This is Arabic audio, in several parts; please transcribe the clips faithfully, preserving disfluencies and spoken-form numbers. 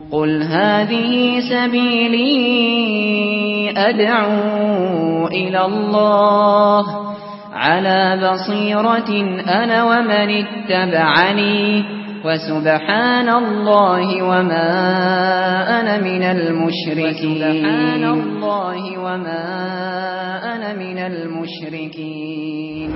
قل هذه سبيلي أدعو إلى الله على بصيرة أنا ومن اتبعني وسبحان الله وما أنا من المشركين سبحان الله وما أنا من المشركين.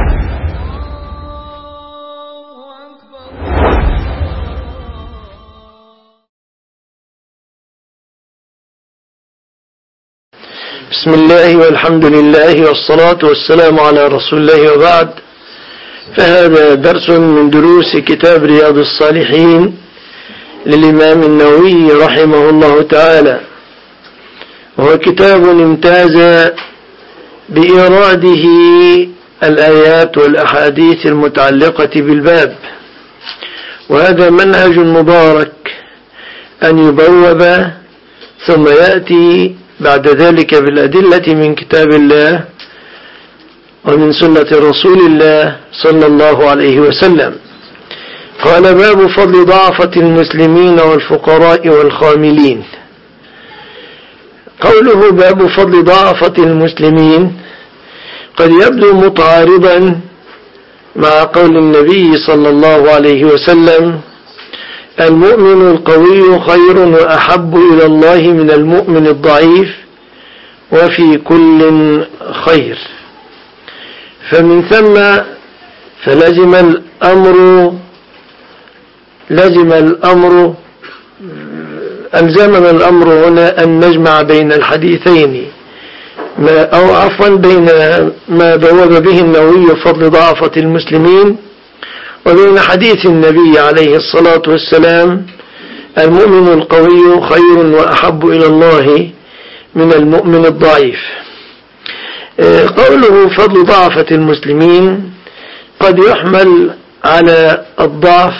بسم الله والحمد لله والصلاة والسلام على رسول الله وبعد، فهذا درس من دروس كتاب رياض الصالحين للإمام النووي رحمه الله تعالى، وهو كتاب امتاز بإراده الآيات والأحاديث المتعلقة بالباب، وهذا منهج مبارك أن يبوب ثم يأتي بعد ذلك بالأدلة من كتاب الله ومن سنة رسول الله صلى الله عليه وسلم. قال: باب فضل ضعفة المسلمين والفقراء والخاملين. قوله باب فضل ضعفة المسلمين قد يبدو متعارضا مع قول النبي صلى الله عليه وسلم: المؤمن القوي خير وأحب إلى الله من المؤمن الضعيف وفي كل خير. فمن ثم فلزم الأمر لزم الأمر ألزمنا الأمر هنا أن نجمع بين الحديثين، أو عفوا بين ما بوب به النووي فضل ضعفة المسلمين وبين حديث النبي عليه الصلاة والسلام: المؤمن القوي خير وأحب إلى الله من المؤمن الضعيف. قوله فضل ضعفة المسلمين قد يحمل على الضعف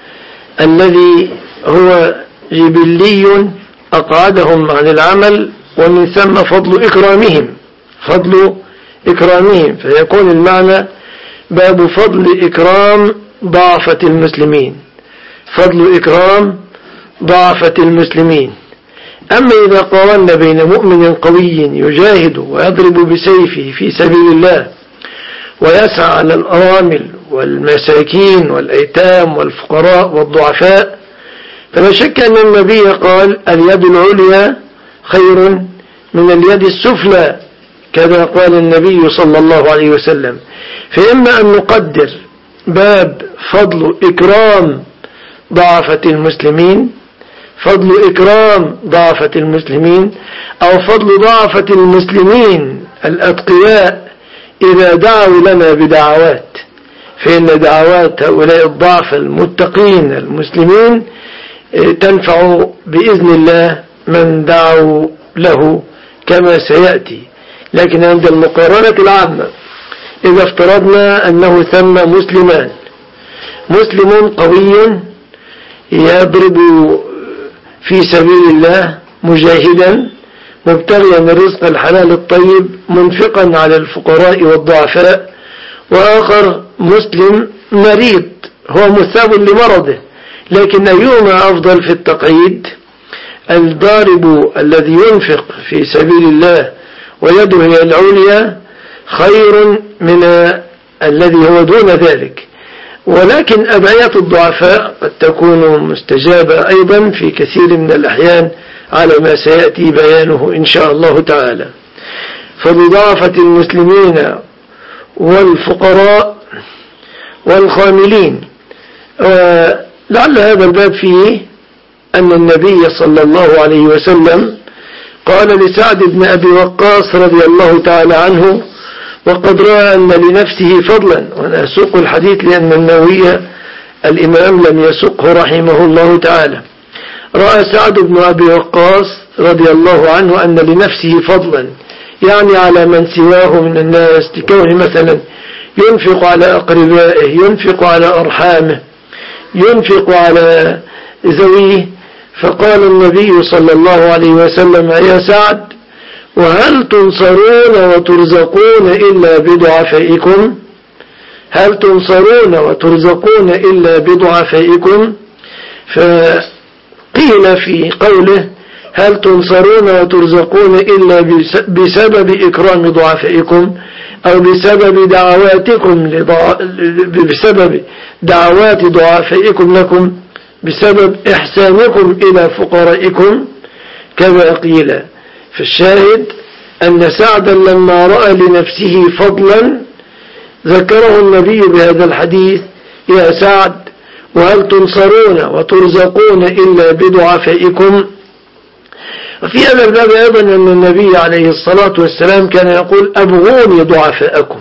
الذي هو جبلي أقعدهم عن العمل، ومن ثم فضل إكرامهم فضل إكرامهم فيكون المعنى باب فضل إكرام ضعفة المسلمين فضل إكرام ضعفة المسلمين. أما إذا قارنا بين مؤمن قوي يجاهد ويضرب بسيفه في سبيل الله ويسعى على الأرامل والمساكين والأيتام والفقراء والضعفاء، فلا شك أن النبي قال: اليد العليا خير من اليد السفلى، كذا قال النبي صلى الله عليه وسلم. فإما أن نقدر باب فضل إكرام ضعفة المسلمين فضل إكرام ضعفة المسلمين أو فضل ضعفة المسلمين الأتقياء إذا دعوا لنا بدعوات، فإن دعوات هؤلاء الضعف المتقين المسلمين تنفع بإذن الله من دعوا له كما سيأتي. لكن عند المقارنة العامة إذا افترضنا أنه ثم مسلمان، مسلم قوي يضرب في سبيل الله مجاهدا مبتغيا الرزق الحلال الطيب منفقا على الفقراء والضعفاء، وآخر مسلم مريض هو مثاب لمرضه، لكن أيهما أفضل في التقعيد؟ الضارب الذي ينفق في سبيل الله ويده هي العليا خير من الذي هو دون ذلك. ولكن أدعية الضعفاء قد تكون مستجابة أيضا في كثير من الأحيان على ما سيأتي بيانه إن شاء الله تعالى. فبضعفة المسلمين والفقراء والخاملين، لعل هذا الباب فيه أن النبي صلى الله عليه وسلم قال لسعد بن أبي وقاص رضي الله تعالى عنه، وقد رأى أن لنفسه فضلا، وأنا أسوق الحديث لأن النووي الإمام لم يسقه رحمه الله تعالى. رأى سعد بن أبي وقاص رضي الله عنه أن لنفسه فضلا، يعني على من سواه من الناس، لكونه مثلا ينفق على أقربائه، ينفق على أرحامه، ينفق على ذويه. فقال النبي صلى الله عليه وسلم: يا سعد، وهل تنصرون وترزقون إلا بضعفائكم؟ هل تنصرون وترزقون إلا بضعفائكم؟ فقيل قيل في قوله هل تنصرون وترزقون إلا بسبب إكرام ضعفائكم أو بسبب دعواتكم بسبب دعوات ضعفائكم لكم بسبب إحسانكم إلى فقرائكم كما قيل. فالشاهد أن سعدا لما رأى لنفسه فضلا ذكره النبي بهذا الحديث يا سعد وهل تنصرون وترزقون إلا بضعفائكم. وفي هذا الباب أيضا أن النبي عليه الصلاة والسلام كان يقول أبغوني ضعفاءكم.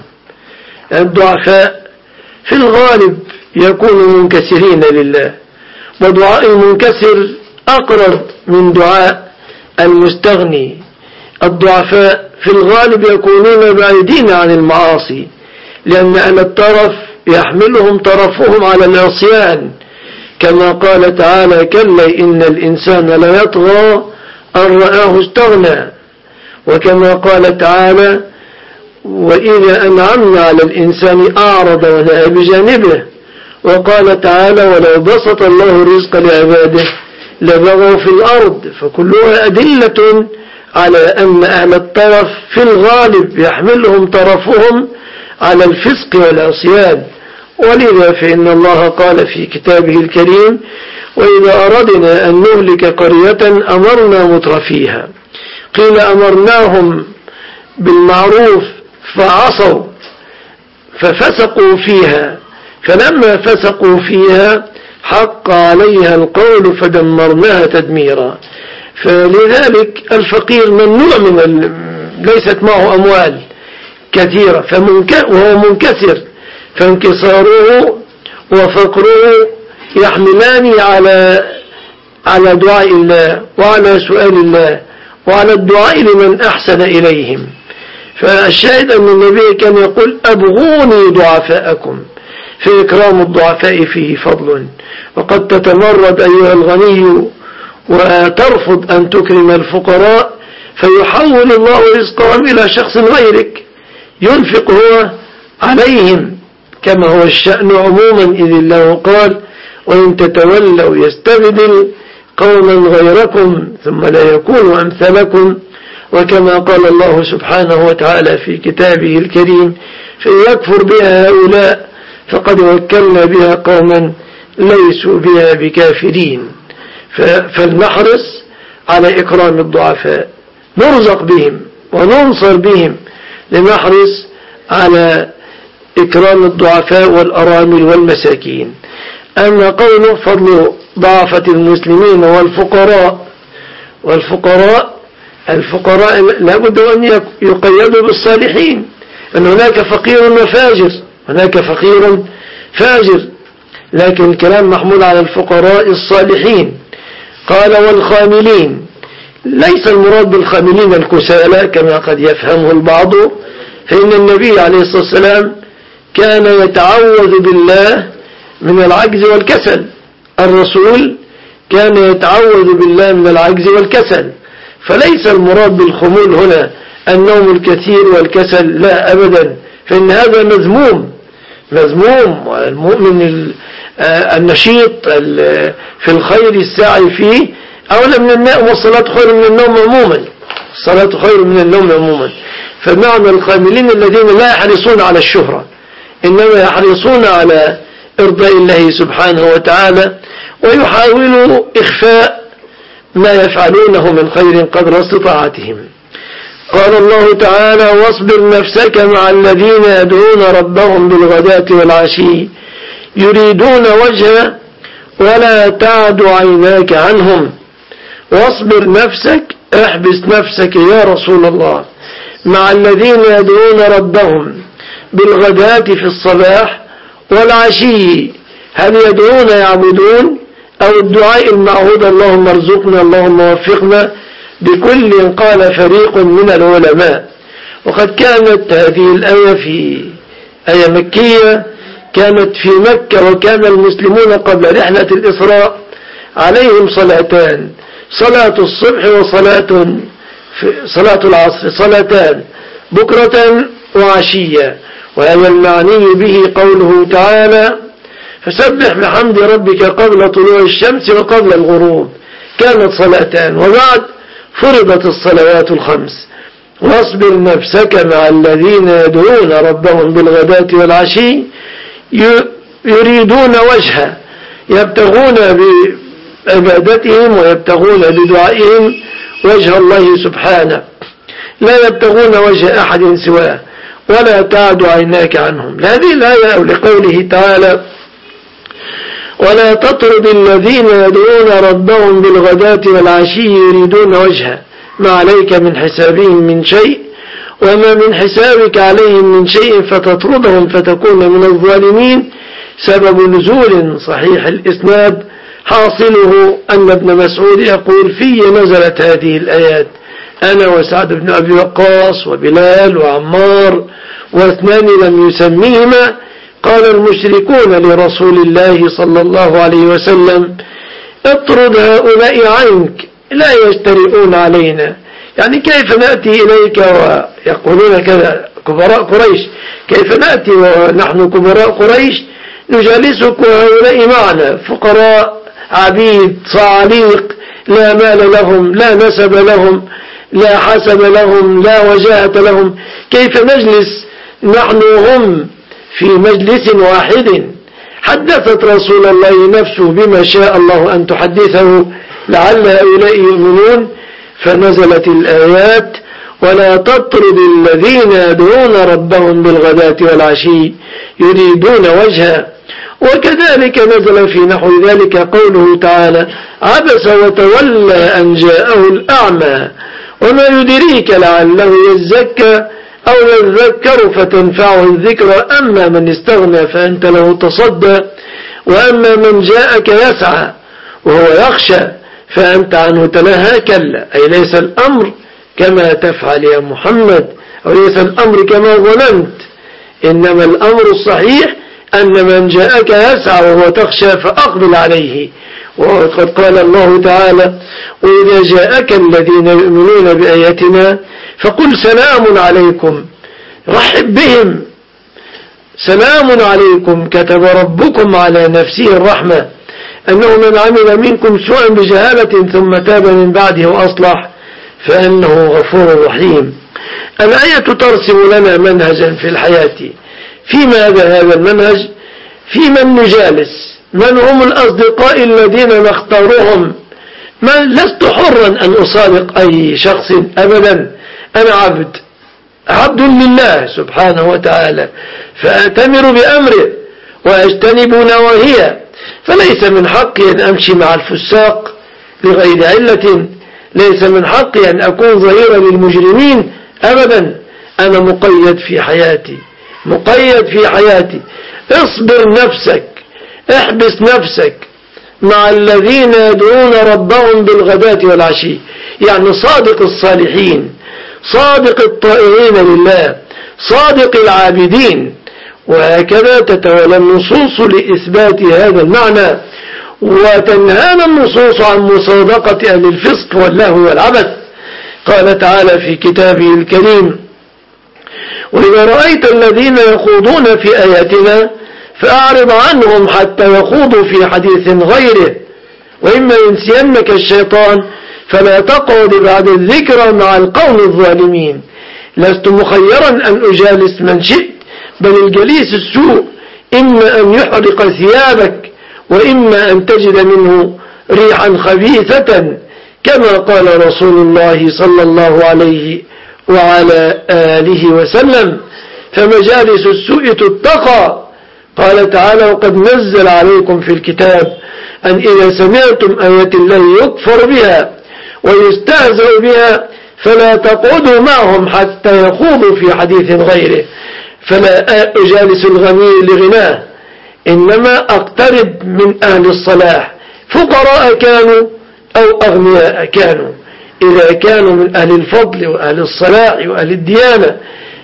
الضعفاء في الغالب يكونوا منكسرين لله، ودعاء المنكسر أقرب من دعاء المستغني. الضعفاء في الغالب يكونون بعيدين عن المعاصي، لأن أهل الترف يحملهم ترفهم على العصيان، كما قال تعالى كلا إن الإنسان ليطغى أن رآه استغنى، وكما قال تعالى وإذا أنعمنا على الإنسان أعرض ونأى بجانبه، وقال تعالى ولو بسط الله رزق لعباده لبغوا في الأرض. فكلها أدلة على أن أهل الترف في الغالب يحملهم ترفهم على الفسق والعصيان. ولذا فإن الله قال في كتابه الكريم وإذا أردنا أن نهلك قرية أمرنا مترفيها، قيل أمرناهم بالمعروف فعصوا ففسقوا فيها، فلما فسقوا فيها حق عليها القول فدمرناها تدميرا. فلذلك الفقير ممنوع من ال... ليست معه أموال كثيرة فمنك... وهو منكسر، فانكساره وفقره يحملان على على دعاء الله وعلى سؤال الله وعلى الدعاء لمن أحسن إليهم. فالشاهد أن النبي كان يقول أبغوني ضعفاءكم، في إكرام الضعفاء فيه فضل. وقد تتمرد أيها الغني وترفض أن تكرم الفقراء فيحول الله رزقهم إلى شخص غيرك ينفق هو عليهم، كما هو الشأن عموما، إذ الله قال وإن تتولوا يستبدل قوما غيركم ثم لا يكونوا أمثلكم. وكما قال الله سبحانه وتعالى في كتابه الكريم فإن يكفر بها هؤلاء فقد وكلنا بها قوما ليسوا بها بكافرين. فلنحرص على إكرام الضعفاء، نرزق بهم وننصر بهم، لنحرص على إكرام الضعفاء والأرامل والمساكين. أما قوله فضل ضعفة المسلمين والفقراء، والفقراء الفقراء لابد أن يقيدوا بالصالحين، أن هناك فقير وفاجر، هناك فقير فاجر، لكن الكلام محمول على الفقراء الصالحين. قال والخاملين، ليس المراد بالخاملين الكسالى كما قد يفهمه البعض، فإن النبي عليه الصلاة والسلام كان يتعوذ بالله من العجز والكسل. الرسول كان يتعوذ بالله من العجز والكسل، فليس المراد بالخمول هنا النوم الكثير والكسل، لا أبدا، فإن هذا مذموم مذموم. والمؤمن النشيط في الخير الساعي فيه أولى من النوم، والصلاة خير من النوم عموما، الصلاة خير من النوم عموما. فمعنى الخاملين الذين لا يحرصون على الشهرة، إنما يحرصون على إرضاء الله سبحانه وتعالى، ويحاولوا إخفاء ما يفعلونه من خير قدر استطاعتهم. قال الله تعالى واصبر نفسك مع الذين يدعون ربهم بالغداة والعشي يريدون وجهه ولا تعد عيناك عنهم. واصبر نفسك، احبس نفسك يا رسول الله مع الذين يدعون ربهم بالغداة في الصباح والعشي. هل يدعون يعبدون أو الدعاء المعهود اللهم ارزقنا اللهم وفقنا؟ بكل قال فريق من العلماء. وقد كانت هذه الآية في آية مكية، كانت في مكة، وكان المسلمون قبل رحلة الإسراء عليهم صلاتان، صلاة الصبح وصلاة صلاة العصر، صلاتان بكرة وعشية. وهذا المعني به قوله تعالى فسبح بحمد ربك قبل طلوع الشمس وقبل الغروب. كانت صلاتان، وبعد فرضت الصلوات الخمس. واصبر نفسك مع الذين يدعون ربهم بالغداة والعشي يريدون وجهه، يبتغون بعبادتهم ويبتغون بدعائهم وجه الله سبحانه، لا يبتغون وجه أحد سواه، ولا تعد عيناك عنهم. لهذه الآية أو لقوله تعالى: ولا تطرد الذين يدعون ربهم بالغداة والعشي يريدون وجهه ما عليك من حسابهم من شيء وما من حسابك عليهم من شيء فتطردهم فتكون من الظالمين. سبب نزول صحيح الإسناد حاصله أن ابن مسعود يقول: في نزلت هذه الآيات أنا وسعد بن أبي وقاص وبلال وعمار واثنان لم يسميهما. قال المشركون لرسول الله صلى الله عليه وسلم: اطرد هؤلاء عنك لا يجترئون علينا. يعني كيف نأتي إليك ويقولون كذا كبراء قريش، كيف نأتي ونحن كبراء قريش نجالسك وهؤلاء معنا فقراء عبيد صعاليق لا مال لهم لا نسب لهم لا حسب لهم لا وجاهة لهم، كيف نجلس نحن وهم في مجلس واحد؟ حدثت رسول الله نفسه بما شاء الله أن تحدثه لعل هؤلاء يؤمنون، فنزلت الآيات: ولا تطرد الذين يدعون ربهم بالغداة والعشي يريدون وجهه. وكذلك نزل في نحو ذلك قوله تعالى: عبس وتولى أن جاءه الأعمى وما يدريك لعله يزكى أو يذكر فتنفعه الذكرى أما من استغنى فأنت له تصدى وأما من جاءك يسعى وهو يخشى فأنت عنه تلهى. كلا، أي ليس الأمر كما تفعل يا محمد، أو ليس الأمر كما ظننت، إنما الأمر الصحيح أن من جاءك يسعى وهو تخشى فأقبل عليه. وقد قال الله تعالى: وإذا جاءك الذين يؤمنون بآياتنا فقل سلام عليكم، رحب بهم، سلام عليكم كتب ربكم على نفسه الرحمة أنه من عمل منكم سوءا بجهالة ثم تاب من بعده وأصلح فأنه غفور رحيم. الآية ترسم لنا منهجا في الحياة. في ماذا هذا المنهج؟ في من نجالس، من هم الأصدقاء الذين نختارهم. ما لست حرا أن أصادق أي شخص أبدا، أنا عبد عبد لله سبحانه وتعالى، فأتمر بأمره وأجتنب نواهيه، فليس من حقي أن أمشي مع الفساق لغير علة، ليس من حقي أن أكون ظهيرا للمجرمين أبدا. أنا مقيد في حياتي، مقيد في حياتي. اصبر نفسك، احبس نفسك مع الذين يدعون ربهم بالغداة والعشي، يعني صادق الصالحين، صادق الطائعين لله، صادق العابدين. وهكذا تتولى النصوص لإثبات هذا المعنى، وتنهانا النصوص عن مصادقة أهل الفسق واللهو والعبث. قال تعالى في كتابه الكريم: وإذا رأيت الذين يخوضون في آياتنا فأعرض عنهم حتى يخوضوا في حديث غيره وإما ينسينك الشيطان فلا تقعد بعد الذكرى مع القوم الظالمين. لست مخيرا أن أجالس من شئت، بل الجليس السوء إما أن يحرق ثيابك وإما أن تجد منه ريحا خبيثة، كما قال رسول الله صلى الله عليه وعلى آله وسلم: فمجالس السوء تتقى. قال تعالى: وقد نزل عليكم في الكتاب أن إذا سمعتم آيات الله يكفر بها ويستهزأ بها فلا تقعدوا معهم حتى يخوضوا في حديث غيره. فلا أجالس الغني لغناه، إنما أقترب من أهل الصلاح، فقراء كانوا أو أغنياء كانوا. إذا كانوا من أهل الفضل وأهل الصلاح وأهل الديانة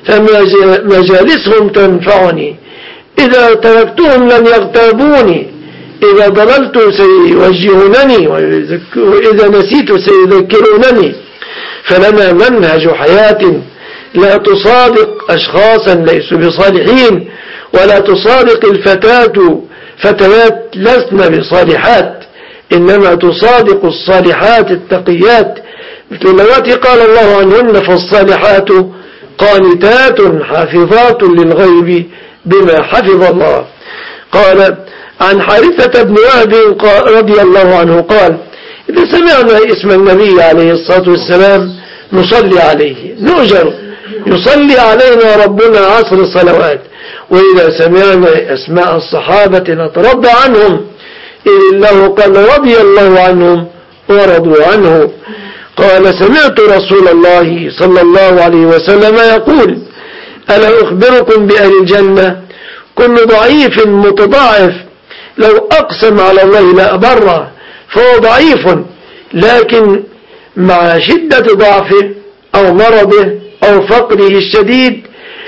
فمجالسهم تنفعني، إذا تركتهم لن يغتابوني، إذا ضللت سيوجهونني وإذا نسيت سيذكرونني. فلنا منهج حياة لا تصادق أشخاصا ليسوا بصالحين، ولا تصادق الفتاة فتيات لسن بصالحات، إنما تصادق الصالحات التقيات مثل اللواتي قال الله عنهن فالصالحات قانتات حافظات للغيب بما حفظ الله. قال عن حارثة بن وهب رضي الله عنه قال إذا سمعنا اسم النبي عليه الصلاة والسلام نصلي عليه نؤجر يصلي علينا ربنا عشر صلوات، وإذا سمعنا أسماء الصحابة نترضى عنهم إذ الله قال رضي الله عنهم ورضوا عنه. قال سمعت رسول الله صلى الله عليه وسلم يقول ألا أخبركم بأهل الجنة كل ضعيف متضاعف لو أقسم على الله لأبره، فهو ضعيف لكن مع شدة ضعفه أو مرضه أو فقره الشديد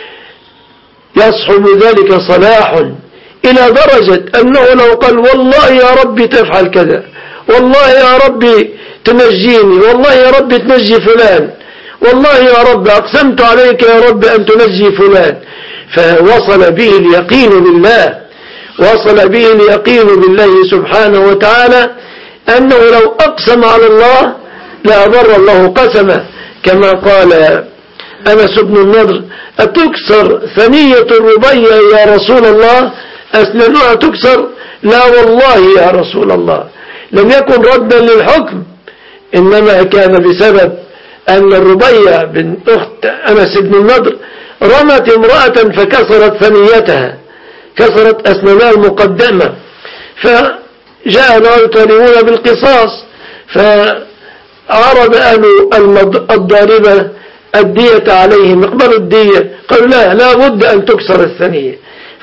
يصحب ذلك صلاح إلى درجة أنه لو قال والله يا ربي تفعل كذا، والله يا ربي تنجيني، والله يا ربي تنجي فلان، والله يا رب أقسمت عليك يا رب أن تنجي فلان، فوصل به اليقين بالله، وصل به اليقين بالله سبحانه وتعالى أنه لو أقسم على الله لأبر الله قسمه، كما قال أنس بن النضر أتكسر ثنية الربيع يا رسول الله؟ أسنانها تكسر؟ لا والله يا رسول الله. لم يكن ردا للحكم، إنما كان بسبب أن الربيع بن أخت أنس بن النضر رمت امرأة فكسرت ثنيتها، كسرت أسنانها المقدمة، فجاء لا يطالبون بالقصاص، فعرض أهل الضاربة الدية عليهم اقبلوا الدية، قالوا لا لا بد أن تكسر الثنية.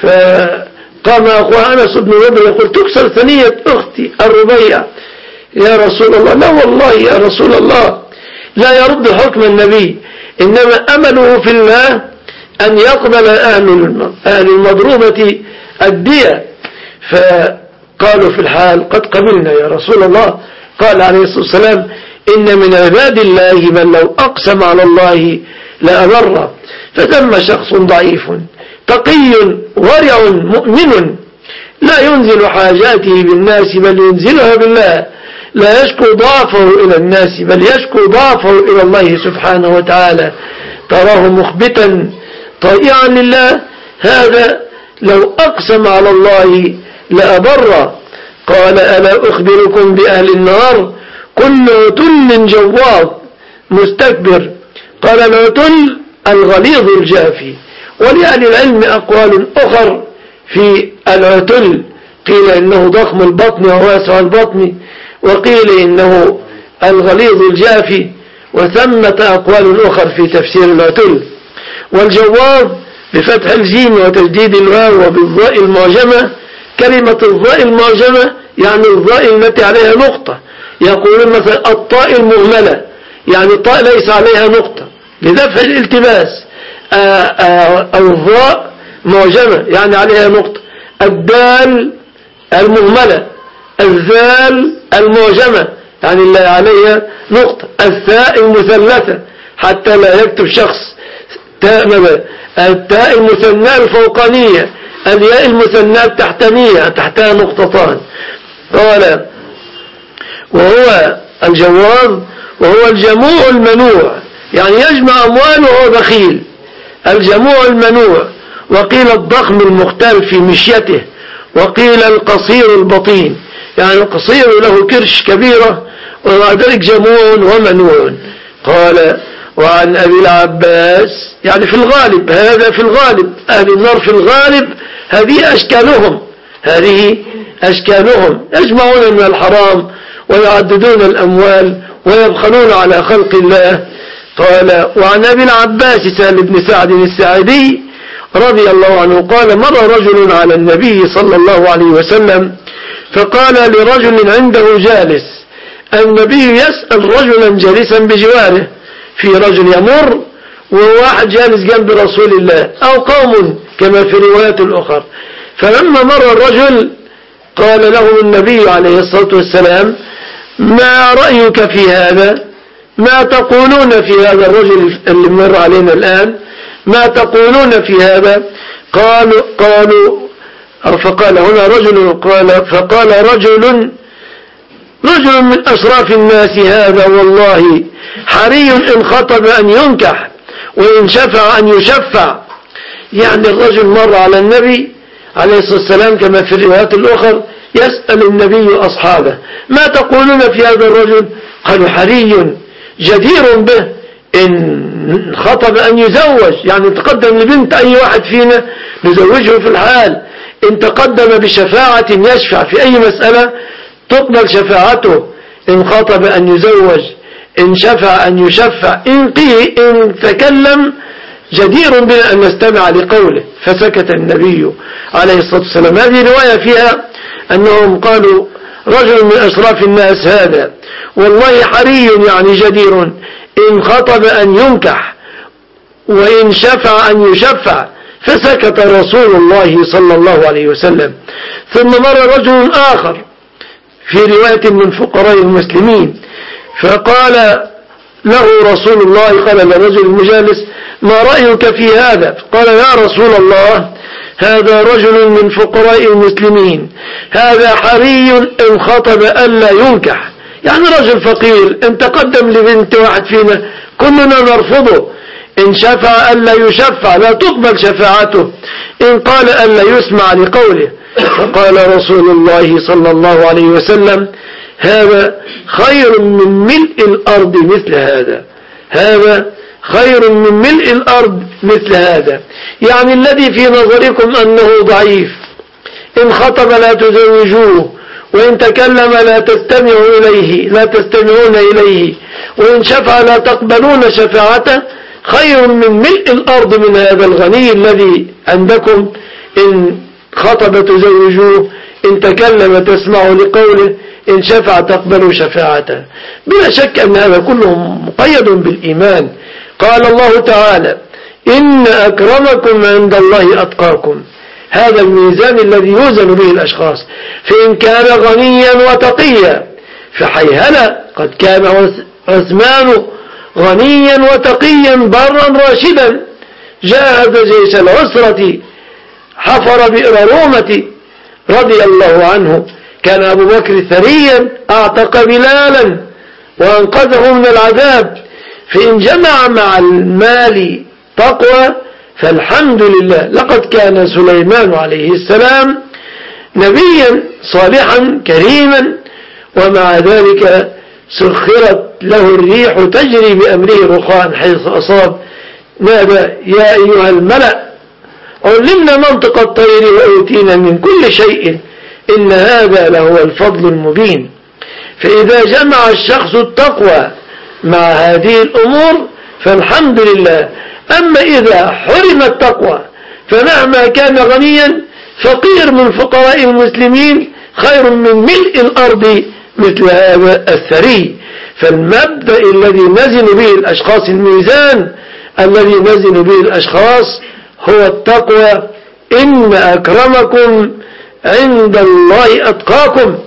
فقام أخوة أنس بن النضر يقول تكسر ثنية أختي الربيع يا رسول الله؟ لا والله يا رسول الله، لا يرد حكم النبي، إنما أمله في الله أن يقبل أهل المضروبة الدية. فقالوا في الحال قد قبلنا يا رسول الله. قال عليه الصلاة والسلام إن من عباد الله من لو أقسم على الله لأبره. فثم شخص ضعيف تقي ورع مؤمن لا ينزل حاجاته بالناس بل ينزلها بالله، لا يشكو ضعفه إلى الناس بل يشكو ضعفه إلى الله سبحانه وتعالى، تراه مخبتا طائعا لله، هذا لو أقسم على الله لأبر. قال ألا أخبركم بأهل النار كل عتل جواد مستكبر. قال العتل الغليظ الجافي. ولأهل العلم أقوال أخر في العتل، قيل إنه ضخم البطن وواسع البطن، وقيل إنه الغليظ الجافي، وثمة أقوال أخر في تفسير العتل. والجواد بفتح الجيم وتجديد الواو وبالضاء المعجمة. كلمة الضاء المعجمة يعني الضاء التي عليها نقطة، يقولون مثلا الطاء المهملة يعني الطاء ليس عليها نقطة لدفع الالتباس، أو الضاء معجمة يعني عليها نقطة. الدال المهملة، الذال المعجمة يعني اللي عليها نقطة. الثاء المثلثة حتى لا يكتب شخص تاء، التاء المثنى الفوقانية، الياء المثنى التحتانية تحتها نقطتان. قال وهو الجواد وهو الجموع المنوع يعني يجمع أمواله وهو بخيل، الجموع المنوع. وقيل الضخم المختال في مشيته، وقيل القصير البطين يعني القصير له كرش كبيرة ومع ذلك جموع ومنوع. قال وعن أبي العباس يعني في الغالب، هذا في الغالب أهل النار في الغالب هذه أشكالهم، هذه أشكالهم يجمعون من الحرام ويعددون الأموال ويبخلون على خلق الله. قال وعن أبي العباس سهل بن سعد الساعدي رضي الله عنه قال مر رجل على النبي صلى الله عليه وسلم فقال لرجل عنده جالس، النبي يسأل رجلا جالسا بجواره، في رجل يمر وواحد جالس جنب رسول الله أو قوم كما في روايات الأخرى. فلما مر الرجل قال له النبي عليه الصلاة والسلام ما رأيك في هذا؟ ما تقولون في هذا الرجل اللي مر علينا الآن؟ ما تقولون في هذا؟ قالوا قالوا فقال هنا رجل قال فقال رجل رجل من أشراف الناس هذا والله حري إن خطب أن ينكح وإن شفع أن يشفع. يعني الرجل مر على النبي عليه الصلاة والسلام كما في الروايات الأخرى يسأل النبي أصحابه ما تقولون في هذا الرجل؟ قالوا حري جدير به إن خطب أن يزوج، يعني تقدم لبنت أي واحد فينا نزوجه في الحال. إن تقدم بشفاعة يشفع في أي مسألة تقبل شفاعته. إن خطب أن يزوج، إن شفع أن يشفع، إن قي إن تكلم جدير بنا أن نستمع لقوله. فسكت النبي عليه الصلاة والسلام. هذه رواية فيها أنهم قالوا رجل من أشراف الناس هذا والله حري يعني جدير إن خطب أن ينكح وإن شفع أن يشفع. فسكت رسول الله صلى الله عليه وسلم. ثم مر رجل آخر في رواية من فقراء المسلمين فقال له رسول الله، قال لرجل المجالس ما رأيك في هذا؟ قال يا رسول الله هذا رجل من فقراء المسلمين، هذا حري إن خطب ألا ينكح، يعني رجل فقير إن تقدم لبنت واحد فينا كلنا نرفضه. إن شفع ألا يشفع لا تقبل شفاعته. إن قال ألا يسمع لقوله. فقال رسول الله صلى الله عليه وسلم هذا خير من ملء الأرض مثل هذا، هذا خير من ملء الأرض مثل هذا. يعني الذي في نظركم أنه ضعيف إن خطب لا تزوجوه، وإن تكلم لا تستمعوا إليه لا تستمعون إليه، وإن شفع لا تقبلون شفاعته، خير من ملء الأرض من هذا الغني الذي عندكم إن خطب تزوجوه، إن تكلم تسمعوا لقوله، إن شفع تقبلوا شفاعته. بلا شك أن هذا كله مقيد بالإيمان. قال الله تعالى إن أكرمكم عند الله أتقاكم. هذا الميزان الذي يوزن به الأشخاص. فإن كان غنيا وتقيا فحيهلا قد كان عثمان غنيا وتقيا برا راشدا جاهد جيش العسرة حفر بئر رومة رضي الله عنه. كان أبو بكر ثريا أعتق بلالا وأنقذه من العذاب. فإن جمع مع المال تقوى فالحمد لله. لقد كان سليمان عليه السلام نبيا صالحا كريما ومع ذلك سخرت له الريح تجري بأمره رخاء حيث أصاب. نادى يا أيها الملأ علمنا منطق الطير وأوتينا من كل شيء إن هذا لهو الفضل المبين. فإذا جمع الشخص التقوى مع هذه الأمور فالحمد لله. أما إذا حرم التقوى فمهما كان غنيا فقير من فقراء المسلمين خير من ملء الأرض مثل هذا الثري. فالمبدأ الذي نزن به الأشخاص، الميزان الذي نزن به الأشخاص هو التقوى. إن أكرمكم عند الله أتقاكم.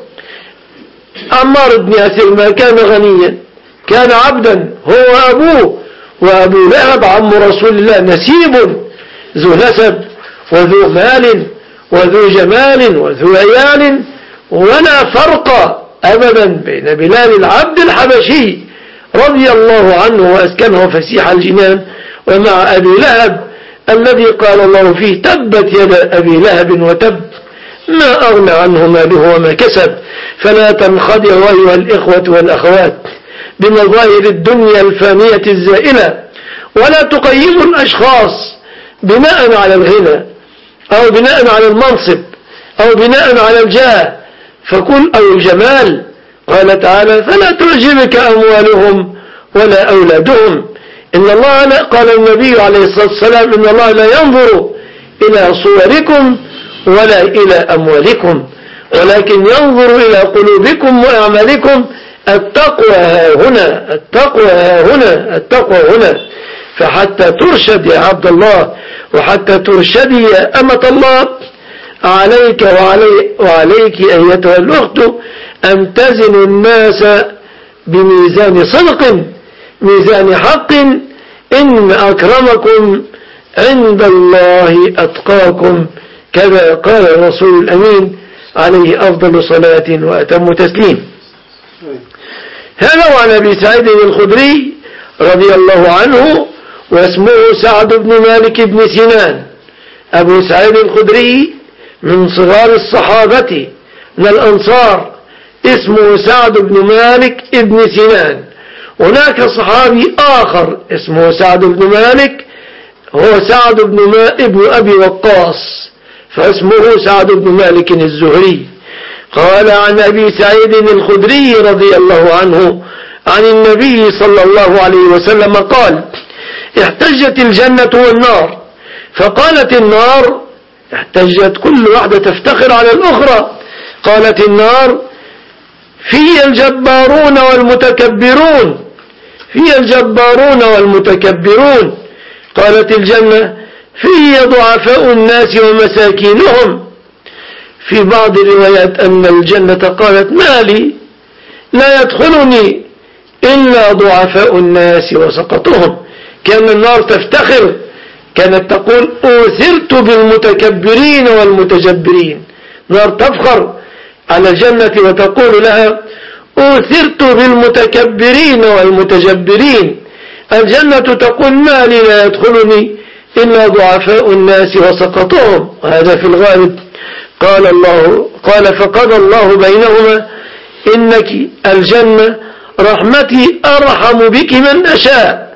عمار بن ياسر ما كان غنيا، كان عبدا هو وأبوه، وأبو لهب عم رسول الله نسيب ذو نسب وذو مال وذو جمال وذو عيال، ولا فرق أبدا بين بلال العبد الحبشي رضي الله عنه وأسكنه فسيح الجنان ومع أبي لهب الذي قال الله فيه تبت يد أبي لهب وتب ما أغنى عنه ماله وما كسب. فلا تنخدعوا أيها الإخوة والأخوات بمظاهر الدنيا الفانية الزائلة، ولا تقيموا الأشخاص بناء على الغنى أو بناء على المنصب أو بناء على الجاه فكل أو الجمال. قال تعالى فلا تعجبك أموالهم ولا أولادهم. إن الله لا قال النبي عليه الصلاة والسلام إن الله لا ينظر إلى صوركم ولا إلى أموالكم ولكن ينظر إلى قلوبكم وأعمالكم. التقوى ها هنا، التقوى ها هنا، التقوى هنا. فحتى ترشد يا عبد الله وحتى ترشدي يا أمة الله عليك وعلي وعليك أيتها الأخت أن تزنوا الناس بميزان صدق، ميزان حق. إن أكرمكم عند الله أتقاكم كذا قال الرسول الأمين عليه أفضل صلاة وأتم تسليم. هذا وعن أبي سعيد الخدري رضي الله عنه، واسمه سعد بن مالك بن سنان. أبو سعيد الخدري من صغار الصحابة من الأنصار، اسمه سعد بن مالك بن سنان. هناك صحابي آخر اسمه سعد بن مالك، هو سعد بن, ابن أبي وقاص، فاسمه سعد بن مالك الزهري. قال عن أبي سعيد الخدري رضي الله عنه عن النبي صلى الله عليه وسلم قال: احتجت الجنة والنار، فقالت النار، احتجت كل واحدة تفتخر على الأخرى، قالت النار: في الجبارون والمتكبرون، في الجبارون والمتكبرون. قالت الجنة: في ضعفاء الناس ومساكينهم. في بعض الروايات أن الجنة قالت: ما لي لا يدخلني إلا ضعفاء الناس وسقطهم. كان النار تفتخر، كانت تقول: أوثرت بالمتكبرين والمتجبرين. نار تفخر على الجنة وتقول لها: أوثرت بالمتكبرين والمتجبرين. الجنة تقول: ما لي لا يدخلني إلا ضعفاء الناس وسقطهم. وهذا في الغالب. قال الله قال فقضى الله بينهما: إنك الجنة رحمتي أرحم بك من أشاء،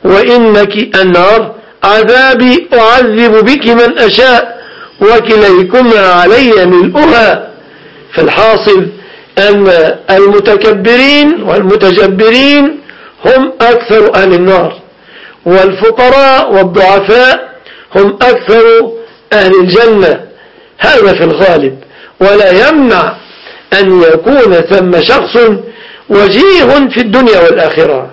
وإنك النار عذابي أعذب بك من أشاء، وكليكما علي ملؤها. فالحاصل أن المتكبرين والمتجبرين هم أكثر أهل النار، والفقراء والضعفاء هم أكثر أهل الجنة. هذا في الغالب، ولا يمنع أن يكون ثم شخص وجيه في الدنيا والآخرة،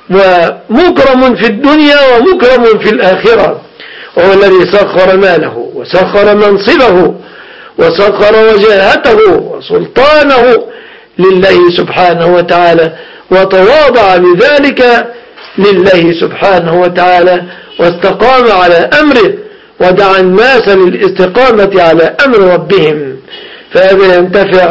ومكرم في الدنيا ومكرم في الآخرة، وهو الذي سخر ماله وسخر منصبه وسخر وجاهته وسلطانه لله سبحانه وتعالى، وتواضع بذلك لله سبحانه وتعالى، واستقام على أمره، ودعا الناس للاستقامة على أمر ربهم. فهذا ينتفع،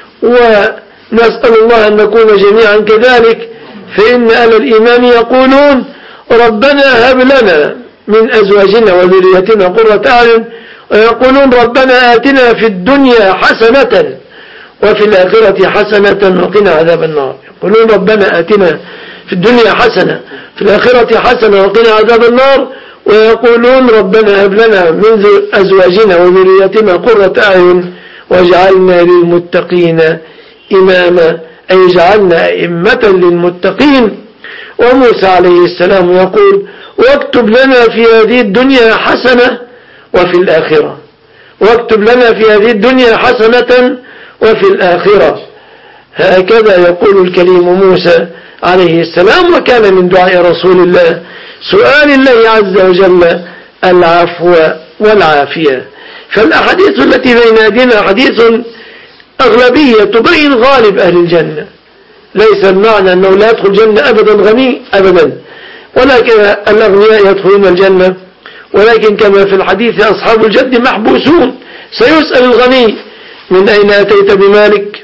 ونسأل الله أن نكون جميعا كذلك. فإن أهل الإيمان يقولون: ربنا هب لنا من أزواجنا وذريتنا قرة أعين، ويقولون: ربنا آتنا في الدنيا حسنة وفي الآخرة حسنة وقنا عذاب النار. يقولون: ربنا آتنا في الدنيا حسنة في الآخرة حسنة وقنا عذاب النار، ويقولون: ربنا هب لنا من أزواجنا وذريتنا قرة أعين واجعلنا للمتقين إماما، أي اجعلنا أئمة للمتقين. وموسى عليه السلام يقول: واكتب لنا في هذه الدنيا حسنة وفي الآخرة، واكتب لنا في هذه الدنيا حسنة وفي الآخرة. هكذا يقول الكليم موسى عليه السلام. وكان من دعاء رسول الله سؤال الله عز وجل العفو والعافية. فالأحاديث التي بين أيدينا حديث أغلبية تبين غالب أهل الجنة. ليس المعنى أنه لا يدخل الجنة أبدا غني أبدا، ولكن الأغنياء يدخلون الجنة، ولكن كما في الحديث: أصحاب الجد محبوسون. سيسأل الغني: من أين أتيت بمالك؟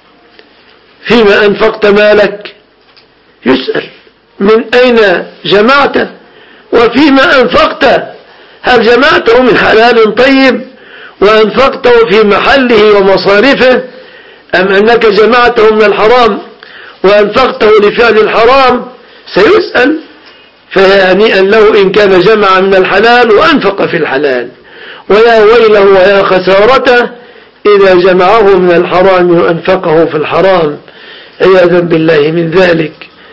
فيما أنفقت مالك؟ يسأل: من أين جمعته؟ وفيما أنفقته؟ هل جمعته من حلال طيب وأنفقته في محله ومصارفه، أم أنك جمعته من الحرام وأنفقته لفعل الحرام؟ سيسأل. فهنيئا له إن كان جمع من الحلال وأنفق في الحلال، ويا ويله ويا خسارته إذا جمعه من الحرام وأنفقه في الحرام، عياذا بالله من ذلك.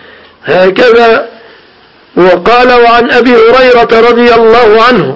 هكذا. وقال: وعن أبي هريرة رضي الله عنه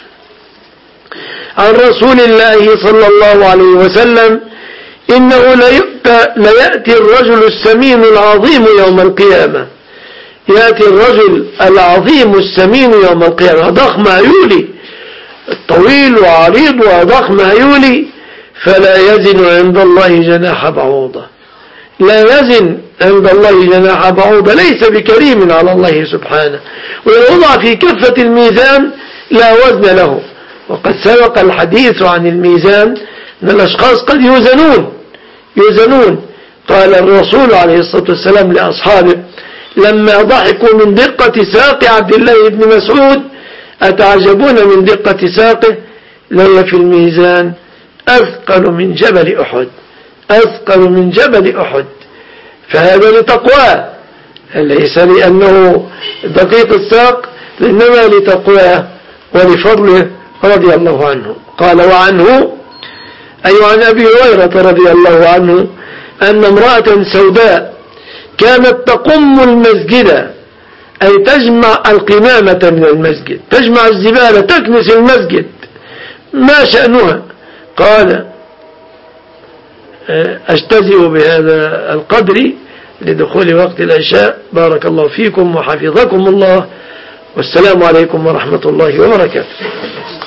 عن رسول الله صلى الله عليه وسلم: إنه ليأتي الرجل السمين العظيم يوم القيامة. يأتي الرجل العظيم السمين يوم القيامة، ضخم هيولي، طويل وعريض وضخم هيولي، فلا يزن عند الله جناح بعوضة. لا يزن عند الله جناح بعوضة، ليس بكريم على الله سبحانه. وإن وضع في كفة الميزان لا وزن له. وقد سبق الحديث عن الميزان أن الأشخاص قد يوزنون يوزنون قال الرسول عليه الصلاة والسلام لأصحابه لما ضحكوا من دقة ساق عبد الله بن مسعود أتعجبون من دقة ساقه لي في الميزان أثقل من جبل أحد أثقل من جبل أحد. فهذا لتقواه ليس لأنه دقيق الساق، إنما لتقواه ولفضله رضي الله عنه. قال وعنه أي عن أبي هريرة رضي الله عنه أن امرأة سوداء كانت تقم المسجد، أي تجمع القمامة من المسجد، تجمع الزبالة، تكنس المسجد، ما شأنها؟ قال أجتزئ بهذا القدر لدخول وقت العشاء. بارك الله فيكم وحفظكم الله، والسلام عليكم ورحمة الله وبركاته.